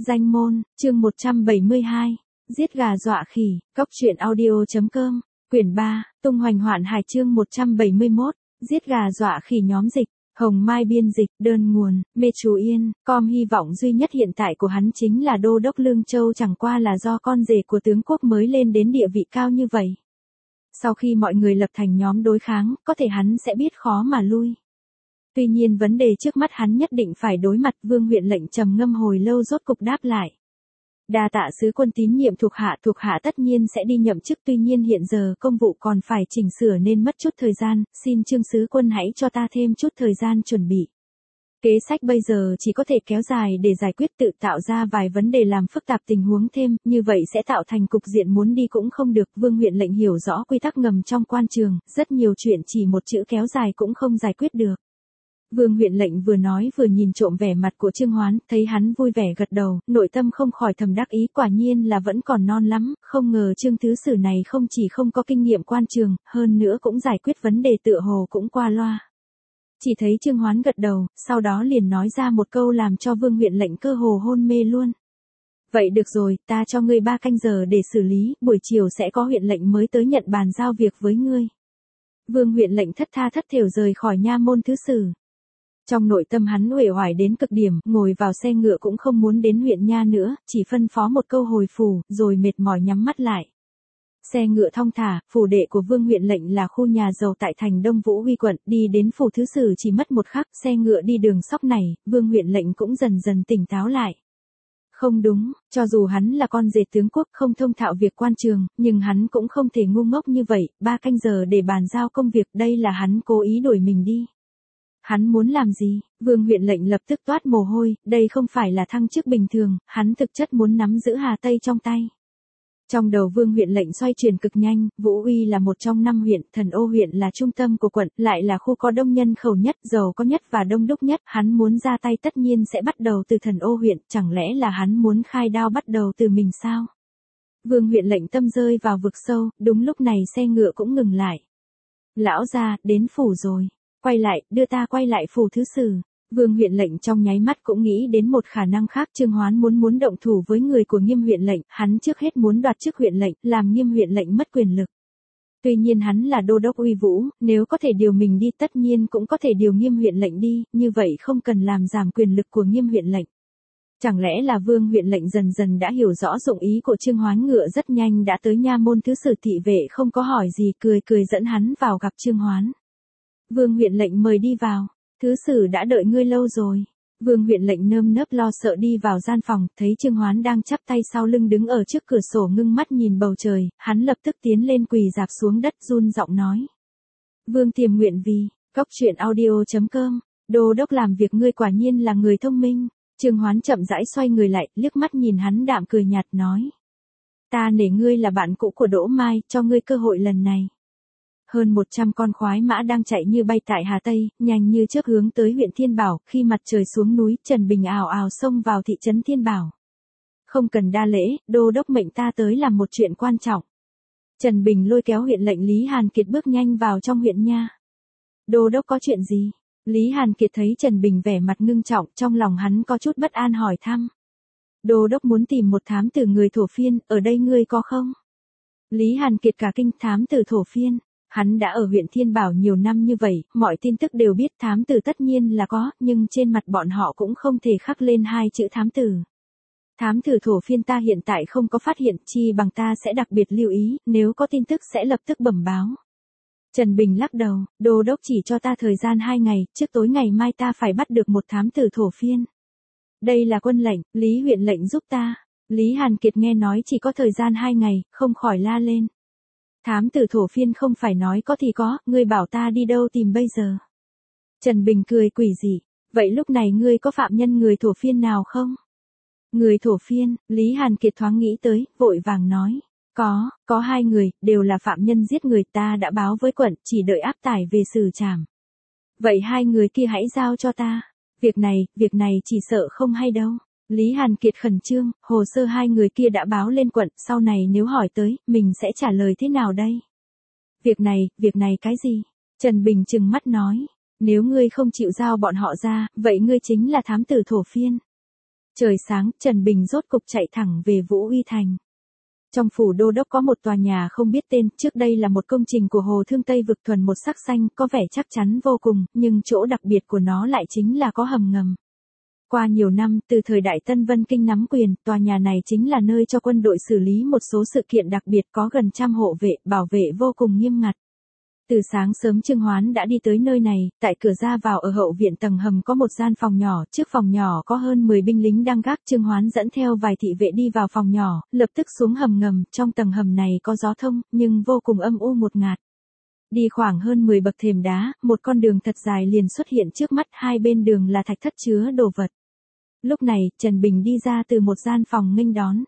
Danh môn, chương 172, giết gà dọa khỉ, cóc truyện audio.com, quyển 3, tung hoành hoạn hải chương 171, giết gà dọa khỉ nhóm dịch, Hồng Mai biên dịch, đơn nguồn, Mê Chú Yên, com hy vọng duy nhất hiện tại của hắn chính là đô đốc Lương Châu chẳng qua là do con rể của tướng quốc mới lên đến địa vị cao như vậy. Sau khi mọi người lập thành nhóm đối kháng, có thể hắn sẽ biết khó mà lui. Tuy nhiên vấn đề trước mắt hắn nhất định phải đối mặt. Vương huyện lệnh trầm ngâm hồi lâu rốt cục đáp lại. Đa tạ sứ quân tín nhiệm thuộc hạ tất nhiên sẽ đi nhậm chức, tuy nhiên hiện giờ công vụ còn phải chỉnh sửa nên mất chút thời gian, xin Trương sứ quân hãy cho ta thêm chút thời gian chuẩn bị. Kế sách bây giờ chỉ có thể kéo dài để giải quyết, tự tạo ra vài vấn đề làm phức tạp tình huống thêm, như vậy sẽ tạo thành cục diện muốn đi cũng không được. Vương huyện lệnh hiểu rõ quy tắc ngầm trong quan trường, rất nhiều chuyện chỉ một chữ kéo dài cũng không giải quyết được. Vương huyện lệnh vừa nói vừa nhìn trộm vẻ mặt của Trương Hoán, thấy hắn vui vẻ gật đầu, nội tâm không khỏi thầm đắc ý, quả nhiên là vẫn còn non lắm, không ngờ Trương thứ sử này không chỉ không có kinh nghiệm quan trường, hơn nữa cũng giải quyết vấn đề tựa hồ cũng qua loa. Chỉ thấy Trương Hoán gật đầu, sau đó liền nói ra một câu làm cho Vương huyện lệnh cơ hồ hôn mê luôn. Vậy được rồi, ta cho ngươi 3 canh giờ để xử lý, buổi chiều sẽ có huyện lệnh mới tới nhận bàn giao việc với ngươi. Vương huyện lệnh thất tha thất thểu rời khỏi nha môn thứ sử. Trong nội tâm hắn uể oải đến cực điểm, ngồi vào xe ngựa cũng không muốn đến huyện nha nữa, chỉ phân phó một câu hồi phủ, rồi mệt mỏi nhắm mắt lại. Xe ngựa thong thả, phủ đệ của Vương huyện lệnh là khu nhà giàu tại thành Đông Vũ Huy quận, đi đến phủ thứ sử chỉ mất một khắc, xe ngựa đi đường sóc này, Vương huyện lệnh cũng dần dần tỉnh táo lại. Không đúng, cho dù hắn là con rể tướng quốc không thông thạo việc quan trường, nhưng hắn cũng không thể ngu ngốc như vậy, 3 canh giờ để bàn giao công việc, đây là hắn cố ý đuổi mình đi. Hắn muốn làm gì? Vương huyện lệnh lập tức toát mồ hôi, đây không phải là thăng chức bình thường, hắn thực chất muốn nắm giữ Hà Tây trong tay. Trong đầu Vương huyện lệnh xoay chuyển cực nhanh, Vũ Uy là một trong 5 huyện, Thần Ô huyện là trung tâm của quận, lại là khu có đông nhân khẩu nhất, giàu có nhất và đông đúc nhất, hắn muốn ra tay tất nhiên sẽ bắt đầu từ Thần Ô huyện, chẳng lẽ là hắn muốn khai đao bắt đầu từ mình sao? Vương huyện lệnh tâm rơi vào vực sâu, đúng lúc này xe ngựa cũng ngừng lại. Lão gia, đến phủ rồi. Quay lại, đưa ta quay lại phủ thứ sử. Vương huyện lệnh trong nháy mắt cũng nghĩ đến một khả năng khác, Trương Hoán muốn động thủ với người của Nghiêm huyện lệnh, hắn trước hết muốn đoạt chức huyện lệnh, làm Nghiêm huyện lệnh mất quyền lực. Tuy nhiên hắn là đô đốc uy vũ, nếu có thể điều mình đi tất nhiên cũng có thể điều Nghiêm huyện lệnh đi, như vậy không cần làm giảm quyền lực của Nghiêm huyện lệnh. Chẳng lẽ là Vương huyện lệnh dần dần đã hiểu rõ dụng ý của Trương Hoán, ngựa rất nhanh đã tới nha môn thứ sử, thị vệ không có hỏi gì cười dẫn hắn vào gặp Trương Hoán. Vương huyện lệnh mời đi vào, thứ sử đã đợi ngươi lâu rồi. Vương huyện lệnh nơm nớp lo sợ đi vào gian phòng, thấy Trương Hoán đang chắp tay sau lưng đứng ở trước cửa sổ ngưng mắt nhìn bầu trời, hắn lập tức tiến lên quỳ rạp xuống đất run giọng nói. Vương tiềm nguyện vì, cóc truyện audio.com, đô đốc làm việc ngươi quả nhiên là người thông minh. Trương Hoán chậm rãi xoay người lại, liếc mắt nhìn hắn đạm cười nhạt nói. Ta nể ngươi là bạn cũ của Đỗ Mai, cho ngươi cơ hội lần này. Hơn 100 con khoái mã đang chạy như bay tại Hà Tây, nhanh như chớp hướng tới huyện Thiên Bảo, khi mặt trời xuống núi, Trần Bình ào ào xông vào thị trấn Thiên Bảo. Không cần đa lễ, đô đốc mệnh ta tới làm một chuyện quan trọng. Trần Bình lôi kéo huyện lệnh Lý Hàn Kiệt bước nhanh vào trong huyện nha. Đô đốc có chuyện gì? Lý Hàn Kiệt thấy Trần Bình vẻ mặt ngưng trọng, trong lòng hắn có chút bất an hỏi thăm. Đô đốc muốn tìm một thám tử người Thổ Phiên, ở đây ngươi có không? Lý Hàn Kiệt cả kinh, thám tử Thổ Phiên. Hắn đã ở huyện Thiên Bảo nhiều năm như vậy, mọi tin tức đều biết, thám tử tất nhiên là có, nhưng trên mặt bọn họ cũng không thể khắc lên 2 chữ thám tử. Thám tử Thổ Phiên ta hiện tại không có phát hiện, chi bằng ta sẽ đặc biệt lưu ý, nếu có tin tức sẽ lập tức bẩm báo. Trần Bình lắc đầu, đô đốc chỉ cho ta thời gian 2 ngày, trước tối ngày mai ta phải bắt được một thám tử Thổ Phiên. Đây là quân lệnh, Lý huyện lệnh giúp ta. Lý Hàn Kiệt nghe nói chỉ có thời gian 2 ngày, không khỏi la lên. Thám tử Thổ Phiên không phải nói có thì có, ngươi bảo ta đi đâu tìm bây giờ? Trần Bình cười quỷ dị, vậy lúc này ngươi có phạm nhân người Thổ Phiên nào không? Người Thổ Phiên, Lý Hàn Kiệt thoáng nghĩ tới, vội vàng nói, có 2 người, đều là phạm nhân giết người, ta đã báo với quận, chỉ đợi áp tải về xử trảm. Vậy 2 người kia hãy giao cho ta, việc này chỉ sợ không hay đâu. Lý Hàn Kiệt khẩn trương, hồ sơ 2 người kia đã báo lên quận, sau này nếu hỏi tới, mình sẽ trả lời thế nào đây? Việc này cái gì? Trần Bình trừng mắt nói, nếu ngươi không chịu giao bọn họ ra, vậy ngươi chính là thám tử Thổ Phiên. Trời sáng, Trần Bình rốt cục chạy thẳng về Vũ Uy Thành. Trong phủ đô đốc có một tòa nhà không biết tên, trước đây là một công trình của Hồ Thương Tây vực thuần một sắc xanh, có vẻ chắc chắn vô cùng, nhưng chỗ đặc biệt của nó lại chính là có hầm ngầm. Qua nhiều năm, từ thời đại Tân Vân Kinh nắm quyền, tòa nhà này chính là nơi cho quân đội xử lý một số sự kiện đặc biệt, có gần 100 hộ vệ, bảo vệ vô cùng nghiêm ngặt. Từ sáng sớm Trương Hoán đã đi tới nơi này, tại cửa ra vào ở hậu viện tầng hầm có một gian phòng nhỏ, trước phòng nhỏ có hơn 10 binh lính đang gác. Trương Hoán dẫn theo vài thị vệ đi vào phòng nhỏ, lập tức xuống hầm ngầm, trong tầng hầm này có gió thông, nhưng vô cùng âm u một ngạt. Đi khoảng hơn 10 bậc thềm đá, một con đường thật dài liền xuất hiện trước mắt, hai bên đường là thạch thất chứa đồ vật. Lúc này, Trần Bình đi ra từ một gian phòng nghênh đón.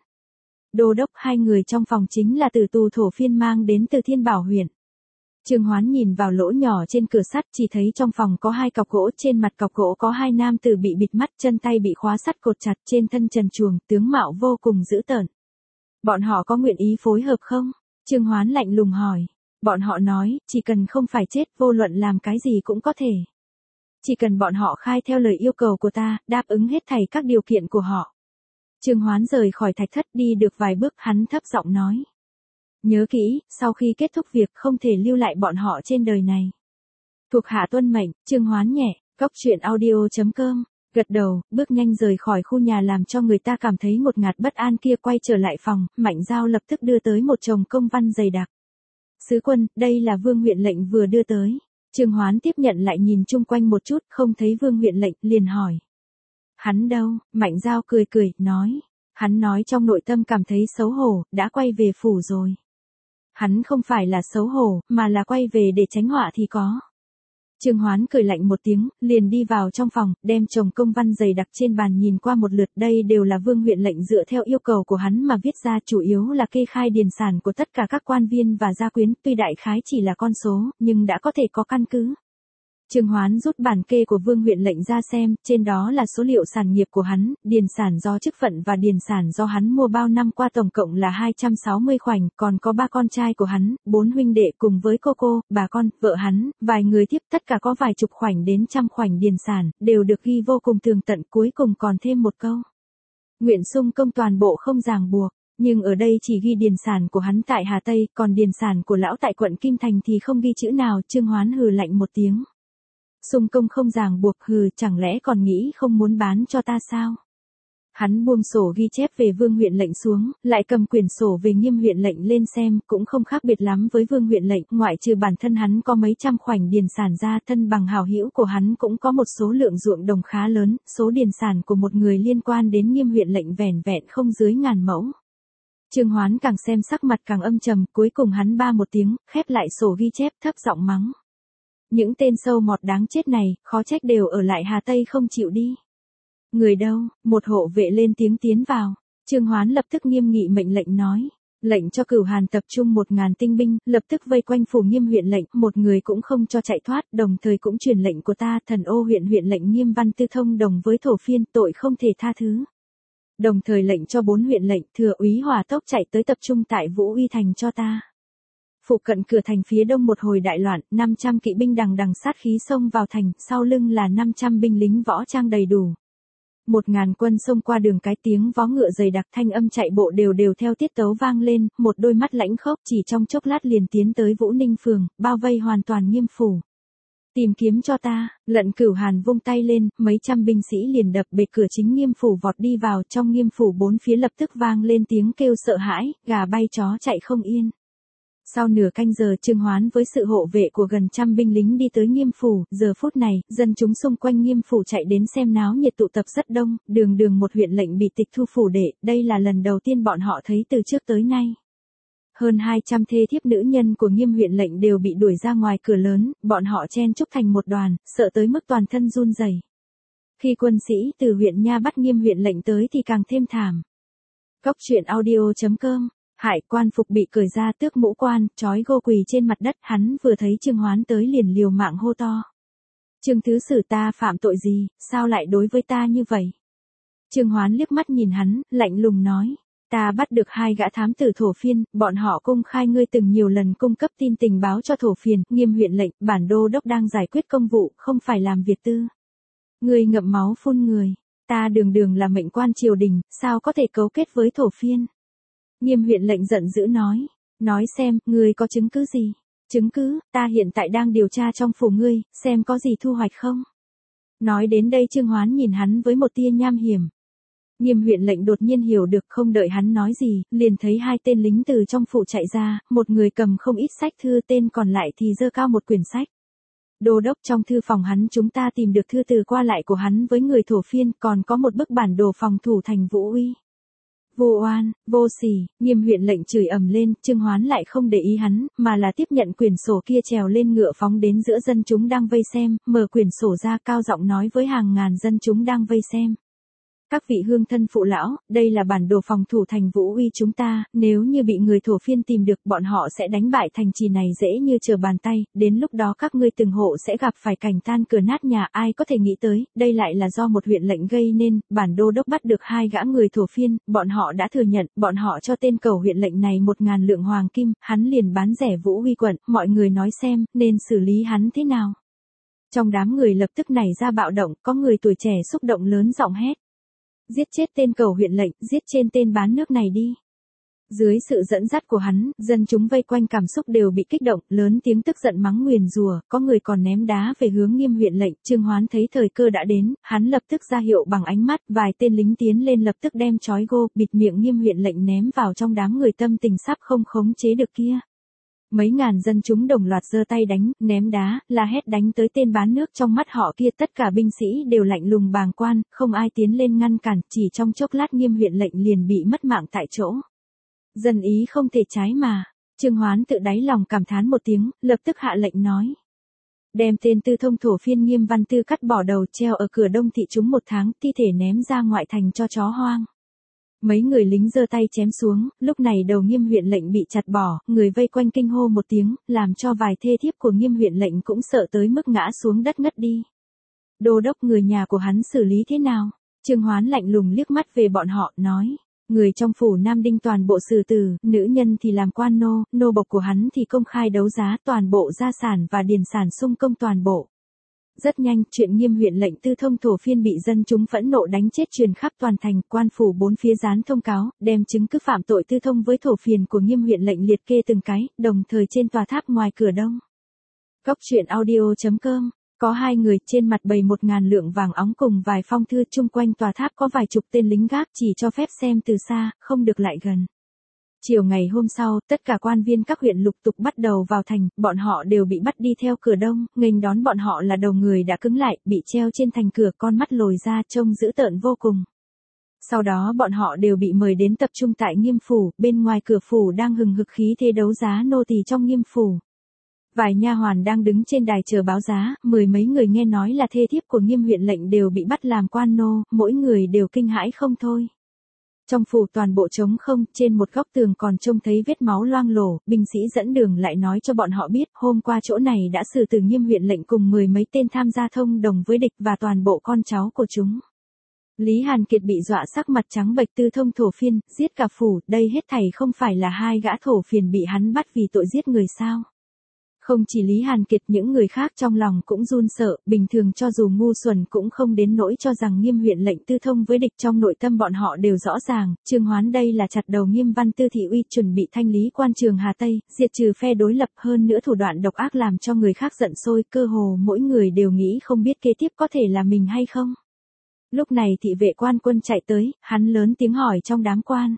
Đô đốc, hai người trong phòng chính là tử tù thổ phiên mang đến từ Thiên Bảo huyện. Trương Hoán nhìn vào lỗ nhỏ trên cửa sắt, chỉ thấy trong phòng có hai cọc gỗ, trên mặt cọc gỗ có hai nam tử bị bịt mắt, chân tay bị khóa sắt cột chặt, trên thân trần truồng, tướng mạo vô cùng dữ tợn. Bọn họ có nguyện ý phối hợp không? Trương Hoán lạnh lùng hỏi. Bọn họ nói, chỉ cần không phải chết, vô luận làm cái gì cũng có thể. Chỉ cần bọn họ khai theo lời yêu cầu của ta, đáp ứng hết thảy các điều kiện của họ. Trương Hoán rời khỏi thạch thất, đi được vài bước, hắn thấp giọng nói. Nhớ kỹ, sau khi kết thúc việc không thể lưu lại bọn họ trên đời này. Thuộc hạ tuân mệnh. Trương Hoán nhẹ, cóc truyện audio.com, gật đầu, bước nhanh rời khỏi khu nhà làm cho người ta cảm thấy ngột ngạt bất an kia. Quay trở lại phòng, Mạnh Giao lập tức đưa tới một chồng công văn dày đặc. Sứ quân, đây là Vương huyện lệnh vừa đưa tới. Trương Hoán tiếp nhận lại nhìn chung quanh một chút, không thấy Vương huyện lệnh, liền hỏi. Hắn đâu? Mạnh Giao cười cười, nói. Hắn nói trong nội tâm cảm thấy xấu hổ, đã quay về phủ rồi. Hắn không phải là xấu hổ, mà là quay về để tránh họa thì có. Trương Hoán cười lạnh một tiếng, liền đi vào trong phòng, đem chồng công văn dày đặc trên bàn nhìn qua một lượt. Đây đều là Vương huyện lệnh dựa theo yêu cầu của hắn mà viết ra, chủ yếu là kê khai điền sản của tất cả các quan viên và gia quyến, tuy đại khái chỉ là con số, nhưng đã có thể có căn cứ. Trương Hoán rút bản kê của Vương huyện lệnh ra xem, trên đó là số liệu sản nghiệp của hắn, điền sản do chức phận và điền sản do hắn mua bao năm qua tổng cộng là 260 khoảnh, còn có 3 con trai của hắn, 4 huynh đệ cùng với cô, bà con, vợ hắn, vài người tiếp, tất cả có vài chục khoảnh đến trăm khoảnh điền sản, đều được ghi vô cùng tường tận, cuối cùng còn thêm một câu. Nguyện sung công toàn bộ không ràng buộc, nhưng ở đây chỉ ghi điền sản của hắn tại Hà Tây, còn điền sản của lão tại quận Kim Thành thì không ghi chữ nào. Trương Hoán hừ lạnh một tiếng. Sung công không ràng buộc, hừ, chẳng lẽ còn nghĩ không muốn bán cho ta sao? Hắn buông sổ ghi chép về Vương huyện lệnh xuống, lại cầm quyển sổ về Nghiêm huyện lệnh lên xem, cũng không khác biệt lắm với Vương huyện lệnh, ngoại trừ bản thân hắn có mấy trăm khoảnh điền sản ra, thân bằng hảo hữu của hắn cũng có một số lượng ruộng đồng khá lớn, số điền sản của một người liên quan đến Nghiêm huyện lệnh vẻn vẹn không dưới 1000 mẫu. Trương Hoán càng xem sắc mặt càng âm trầm, cuối cùng hắn ba một tiếng, khép lại sổ ghi chép, thấp giọng mắng. Những tên sâu mọt đáng chết này, khó trách đều ở lại Hà Tây không chịu đi. Người đâu? Một hộ vệ lên tiếng tiến vào. Trương Hoán lập tức nghiêm nghị mệnh lệnh nói. Lệnh cho Cửu Hàn tập trung 1000 tinh binh, lập tức vây quanh phủ Nghiêm huyện lệnh, một người cũng không cho chạy thoát, đồng thời cũng truyền lệnh của ta, Thần Ô huyện huyện lệnh Nghiêm Văn Tư thông đồng với thổ phiên, tội không thể tha thứ. Đồng thời lệnh cho 4 huyện lệnh, thừa úy hỏa tốc chạy tới tập trung tại Vũ Uy Thành cho ta. Phụ cận cửa thành phía đông một hồi đại loạn, 500 kỵ binh đằng đằng sát khí xông vào thành, sau lưng là 500 binh lính võ trang đầy đủ. 1000 quân xông qua đường cái, tiếng vó ngựa dày đặc, thanh âm chạy bộ đều theo tiết tấu vang lên, một đôi mắt lãnh khốc chỉ trong chốc lát liền tiến tới Vũ Ninh phường, bao vây hoàn toàn Nghiêm phủ. Tìm kiếm cho ta. Lận Cửu Hàn vung tay lên, mấy trăm binh sĩ liền đập bệ cửa chính Nghiêm phủ vọt đi vào, trong Nghiêm phủ bốn phía lập tức vang lên tiếng kêu sợ hãi, gà bay chó chạy không yên. Sau nửa canh giờ, Trương Hoán với sự hộ vệ của gần 100 binh lính đi tới Nghiêm phủ, giờ phút này, dân chúng xung quanh Nghiêm phủ chạy đến xem náo nhiệt tụ tập rất đông, đường một huyện lệnh bị tịch thu phủ đệ, đây là lần đầu tiên bọn họ thấy từ trước tới nay. Hơn 200 thê thiếp nữ nhân của Nghiêm huyện lệnh đều bị đuổi ra ngoài cửa lớn, bọn họ chen chúc thành một đoàn, sợ tới mức toàn thân run rẩy. Khi quân sĩ từ huyện Nha bắt Nghiêm huyện lệnh tới thì càng thêm thảm. Cóc truyện audio.com. Hải quan phục bị cởi ra, tước mũ quan, trói gô quỳ trên mặt đất, hắn vừa thấy Trương Hoán tới liền liều mạng hô to. Trương thứ sử, ta phạm tội gì, sao lại đối với ta như vậy? Trương Hoán liếc mắt nhìn hắn, lạnh lùng nói. Ta bắt được 2 gã thám tử thổ phiên, bọn họ công khai ngươi từng nhiều lần cung cấp tin tình báo cho thổ phiên, Nghiêm huyện lệnh, bản đô đốc đang giải quyết công vụ, không phải làm việc tư. Ngươi ngậm máu phun người. Ta đường đường là mệnh quan triều đình, sao có thể cấu kết với thổ phiên? Nghiêm huyện lệnh giận dữ nói xem, ngươi có chứng cứ gì? Chứng cứ, ta hiện tại đang điều tra trong phủ ngươi, xem có gì thu hoạch không? Nói đến đây Trương Hoán nhìn hắn với một tia nham hiểm. Nghiêm huyện lệnh đột nhiên hiểu được, không đợi hắn nói gì, liền thấy hai tên lính từ trong phủ chạy ra, một người cầm không ít sách thư, tên còn lại thì giơ cao một quyển sách. Đô đốc, trong thư phòng hắn chúng ta tìm được thư từ qua lại của hắn với người thổ phiên, còn có một bức bản đồ phòng thủ thành Vũ Uy. Vô oan, vô sỉ, Nghiêm huyện lệnh chửi ầm lên, Trương Hoán lại không để ý hắn, mà là tiếp nhận quyển sổ kia, trèo lên ngựa phóng đến giữa dân chúng đang vây xem, mở quyển sổ ra, cao giọng nói với hàng ngàn dân chúng đang vây xem. Các vị hương thân phụ lão, đây là bản đồ phòng thủ thành Vũ Uy chúng ta, nếu như bị người thổ phiên tìm được, bọn họ sẽ đánh bại thành trì này dễ như trở bàn tay, đến lúc đó các ngươi từng hộ sẽ gặp phải cảnh tan cửa nát nhà. Ai có thể nghĩ tới, đây lại là do một huyện lệnh gây nên. Bản đô đốc bắt được hai gã người thổ phiên, bọn họ đã thừa nhận, bọn họ cho tên cầu huyện lệnh này 1.000 lượng hoàng kim, hắn liền bán rẻ Vũ Uy quận, mọi người nói xem, nên xử lý hắn thế nào? Trong đám người lập tức nảy ra bạo động, có người tuổi trẻ xúc động lớn giọng hét. Giết chết tên cầu huyện lệnh, giết trên tên bán nước này đi. Dưới sự dẫn dắt của hắn, dân chúng vây quanh cảm xúc đều bị kích động, lớn tiếng tức giận mắng nguyền rủa, có người còn ném đá về hướng Nghiêm huyện lệnh. Trương Hoán thấy thời cơ đã đến, hắn lập tức ra hiệu bằng ánh mắt, vài tên lính tiến lên lập tức đem trói gô, bịt miệng Nghiêm huyện lệnh ném vào trong đám người tâm tình sắp không khống chế được kia. Mấy ngàn dân chúng đồng loạt giơ tay đánh, ném đá, la hét đánh tới tên bán nước. Trong mắt họ kia tất cả binh sĩ đều lạnh lùng bàng quan, không ai tiến lên ngăn cản, chỉ trong chốc lát Nghiêm huyện lệnh liền bị mất mạng tại chỗ. Dân ý không thể trái mà. Trương Hoán tự đáy lòng cảm thán một tiếng, lập tức hạ lệnh nói. Đem tên tư thông thổ phiên Nghiêm Văn Tư cắt bỏ đầu, treo ở cửa Đông thị chúng 1 tháng, thi thể ném ra ngoại thành cho chó hoang. Mấy người lính giơ tay chém xuống, lúc này đầu Nghiêm huyện lệnh bị chặt bỏ, người vây quanh kinh hô một tiếng, làm cho vài thê thiếp của Nghiêm huyện lệnh cũng sợ tới mức ngã xuống đất ngất đi. Đô đốc, người nhà của hắn xử lý thế nào? Trương Hoán lạnh lùng liếc mắt về bọn họ, nói. Người trong phủ Nam Đinh toàn bộ xử tử, nữ nhân thì làm quan nô bộc của hắn thì công khai đấu giá toàn bộ gia sản và điền sản sung công toàn bộ. Rất nhanh, chuyện Nghiêm huyện lệnh tư thông thổ phiên bị dân chúng phẫn nộ đánh chết truyền khắp toàn thành, quan phủ 4 phía dán thông cáo, đem chứng cứ phạm tội tư thông với thổ phiền của Nghiêm huyện lệnh liệt kê từng cái, đồng thời trên tòa tháp ngoài cửa Đông. Góc truyện audio.com, có hai người, trên mặt bày 1.000 lượng vàng óng cùng vài phong thư, chung quanh tòa tháp có vài chục tên lính gác, chỉ cho phép xem từ xa, không được lại gần. Chiều ngày hôm sau, tất cả quan viên các huyện lục tục bắt đầu vào thành, bọn họ đều bị bắt đi theo cửa Đông, nghênh đón bọn họ là đầu người đã cứng lại, bị treo trên thành cửa, con mắt lồi ra, trông dữ tợn vô cùng. Sau đó bọn họ đều bị mời đến tập trung tại Nghiêm phủ, bên ngoài cửa phủ đang hừng hực khí thế đấu giá nô tỳ trong Nghiêm phủ. Vài nha hoàn đang đứng trên đài chờ báo giá, 10 mấy người nghe nói là thê thiếp của Nghiêm huyện lệnh đều bị bắt làm quan nô, mỗi người đều kinh hãi không thôi. Trong phủ toàn bộ trống không, trên một góc tường còn trông thấy vết máu loang lổ, binh sĩ dẫn đường lại nói cho bọn họ biết, hôm qua chỗ này đã xử tử Nghiêm huyện lệnh cùng 10 mấy tên tham gia thông đồng với địch và toàn bộ con cháu của chúng. Lý Hàn Kiệt bị dọa sắc mặt trắng bệch, tư thông thổ phiên, giết cả phủ, đây hết thảy không phải là hai gã thổ phiền bị hắn bắt vì tội giết người sao? Không chỉ Lý Hàn Kiệt, những người khác trong lòng cũng run sợ, bình thường cho dù ngu xuẩn cũng không đến nỗi cho rằng Nghiêm huyện lệnh tư thông với địch, trong nội tâm bọn họ đều rõ ràng, Trương Hoán đây là chặt đầu Nghiêm Văn Tư thị uy, chuẩn bị thanh lý quan trường Hà Tây, diệt trừ phe đối lập, hơn nữa thủ đoạn độc ác làm cho người khác giận sôi, cơ hồ mỗi người đều nghĩ không biết kế tiếp có thể là mình hay không. Lúc này thị vệ quan quân chạy tới, hắn lớn tiếng hỏi trong đám quan.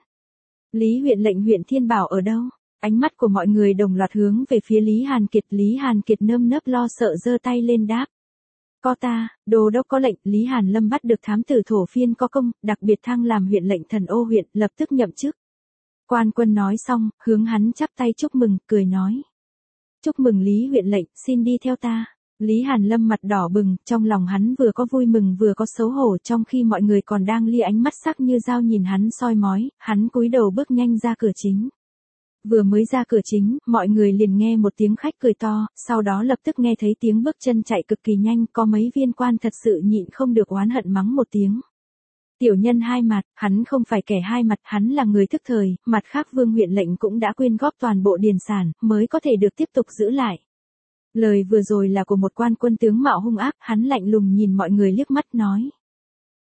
Lý huyện lệnh huyện Thiên Bảo ở đâu? Ánh mắt của mọi người đồng loạt hướng về phía Lý Hàn Kiệt. Lý Hàn Kiệt nơm nớp lo sợ giơ tay lên đáp. Có ta, đô đốc có lệnh. Lý Hàn Lâm bắt được thám tử thổ phiên có công, đặc biệt thăng làm huyện lệnh Thần Ô huyện, lập tức nhậm chức. Quan quân nói xong, hướng hắn chắp tay chúc mừng, cười nói. Chúc mừng Lý huyện lệnh, xin đi theo ta. Lý Hàn Lâm mặt đỏ bừng, trong lòng hắn vừa có vui mừng vừa có xấu hổ, trong khi mọi người còn đang lia ánh mắt sắc như dao nhìn hắn soi mói, hắn cúi đầu bước nhanh ra cửa chính. Vừa mới ra cửa chính, mọi người liền nghe một tiếng khách cười to, sau đó lập tức nghe thấy tiếng bước chân chạy cực kỳ nhanh, có mấy viên quan thật sự nhịn không được oán hận mắng một tiếng. Tiểu nhân hai mặt, hắn không phải kẻ hai mặt, hắn là người thức thời, mặt khác Vương huyện lệnh cũng đã quyên góp toàn bộ điền sản, mới có thể được tiếp tục giữ lại. Lời vừa rồi là của một quan quân tướng mạo hung ác, hắn lạnh lùng nhìn mọi người liếc mắt nói.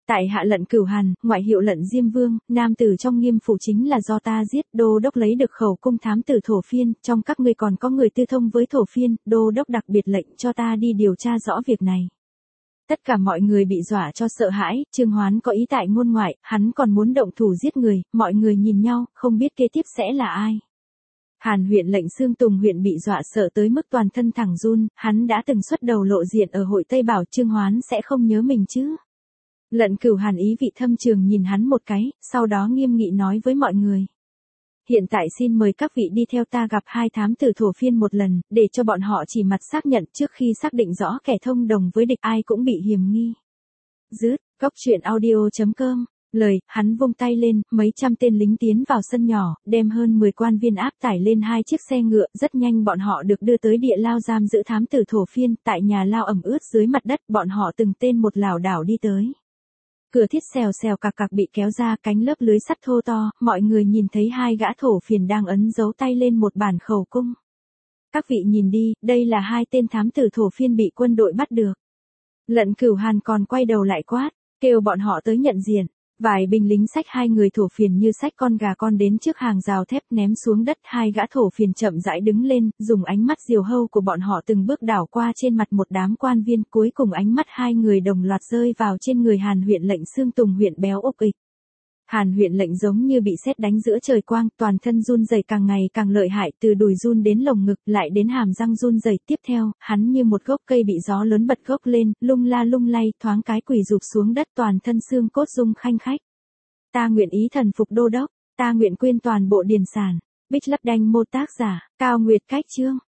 Tại hạ Lận Cửu Hàn, ngoại hiệu Lận Diêm Vương, nam tử trong Nghiêm phủ chính là do ta giết, đô đốc lấy được khẩu cung thám tử Thổ Phiên, trong các ngươi còn có người tư thông với Thổ Phiên, đô đốc đặc biệt lệnh cho ta đi điều tra rõ việc này. Tất cả mọi người bị dọa cho sợ hãi, Trương Hoán có ý tại ngôn ngoại, hắn còn muốn động thủ giết người, mọi người nhìn nhau, không biết kế tiếp sẽ là ai. Hàn huyện lệnh Xương Tùng huyện bị dọa sợ tới mức toàn thân thẳng run, hắn đã từng xuất đầu lộ diện ở hội Tây Bảo, Trương Hoán sẽ không nhớ mình chứ. Lận Cửu Hàn ý vị thâm trường nhìn hắn một cái, sau đó nghiêm nghị nói với mọi người. Hiện tại xin mời các vị đi theo ta gặp hai thám tử Thổ Phiên một lần, để cho bọn họ chỉ mặt xác nhận trước khi xác định rõ kẻ thông đồng với địch ai cũng bị hiềm nghi. Dứt, cốc truyện audio.com. Lời, hắn vung tay lên, mấy trăm tên lính tiến vào sân nhỏ, đem hơn 10 quan viên áp tải lên hai chiếc xe ngựa, rất nhanh bọn họ được đưa tới địa lao giam giữ thám tử Thổ Phiên, tại nhà lao ẩm ướt dưới mặt đất, bọn họ từng tên một lảo đảo đi tới. Cửa thiết xèo xèo cạc cạc bị kéo ra, cánh lớp lưới sắt thô to, mọi người nhìn thấy hai gã thổ phiền đang ấn dấu tay lên một bản khẩu cung. Các vị nhìn đi, đây là hai tên thám tử Thổ Phiên bị quân đội bắt được. Lận Cửu Hàn còn quay đầu lại quát, kêu bọn họ tới nhận diện. Vài binh lính xách hai người thổ phiền như xách con gà con đến trước hàng rào thép ném xuống đất, hai gã thổ phiền chậm rãi đứng lên, dùng ánh mắt diều hâu của bọn họ từng bước đảo qua trên mặt một đám quan viên, cuối cùng ánh mắt hai người đồng loạt rơi vào trên người Hàn huyện lệnh Xương Tùng huyện béo ục ịch. Hàn huyện lệnh giống như bị sét đánh giữa trời quang, toàn thân run rẩy càng ngày càng lợi hại, từ đùi run đến lồng ngực, lại đến hàm răng run rẩy. Tiếp theo, hắn như một gốc cây bị gió lớn bật gốc lên, lung la lung lay, thoáng cái quỳ rụp xuống đất, toàn thân xương cốt rung khanh khách. Ta nguyện ý thần phục đô đốc, ta nguyện quyên toàn bộ điền sản. Bích lấp đanh mô tác giả, Cao Nguyệt Cách chương.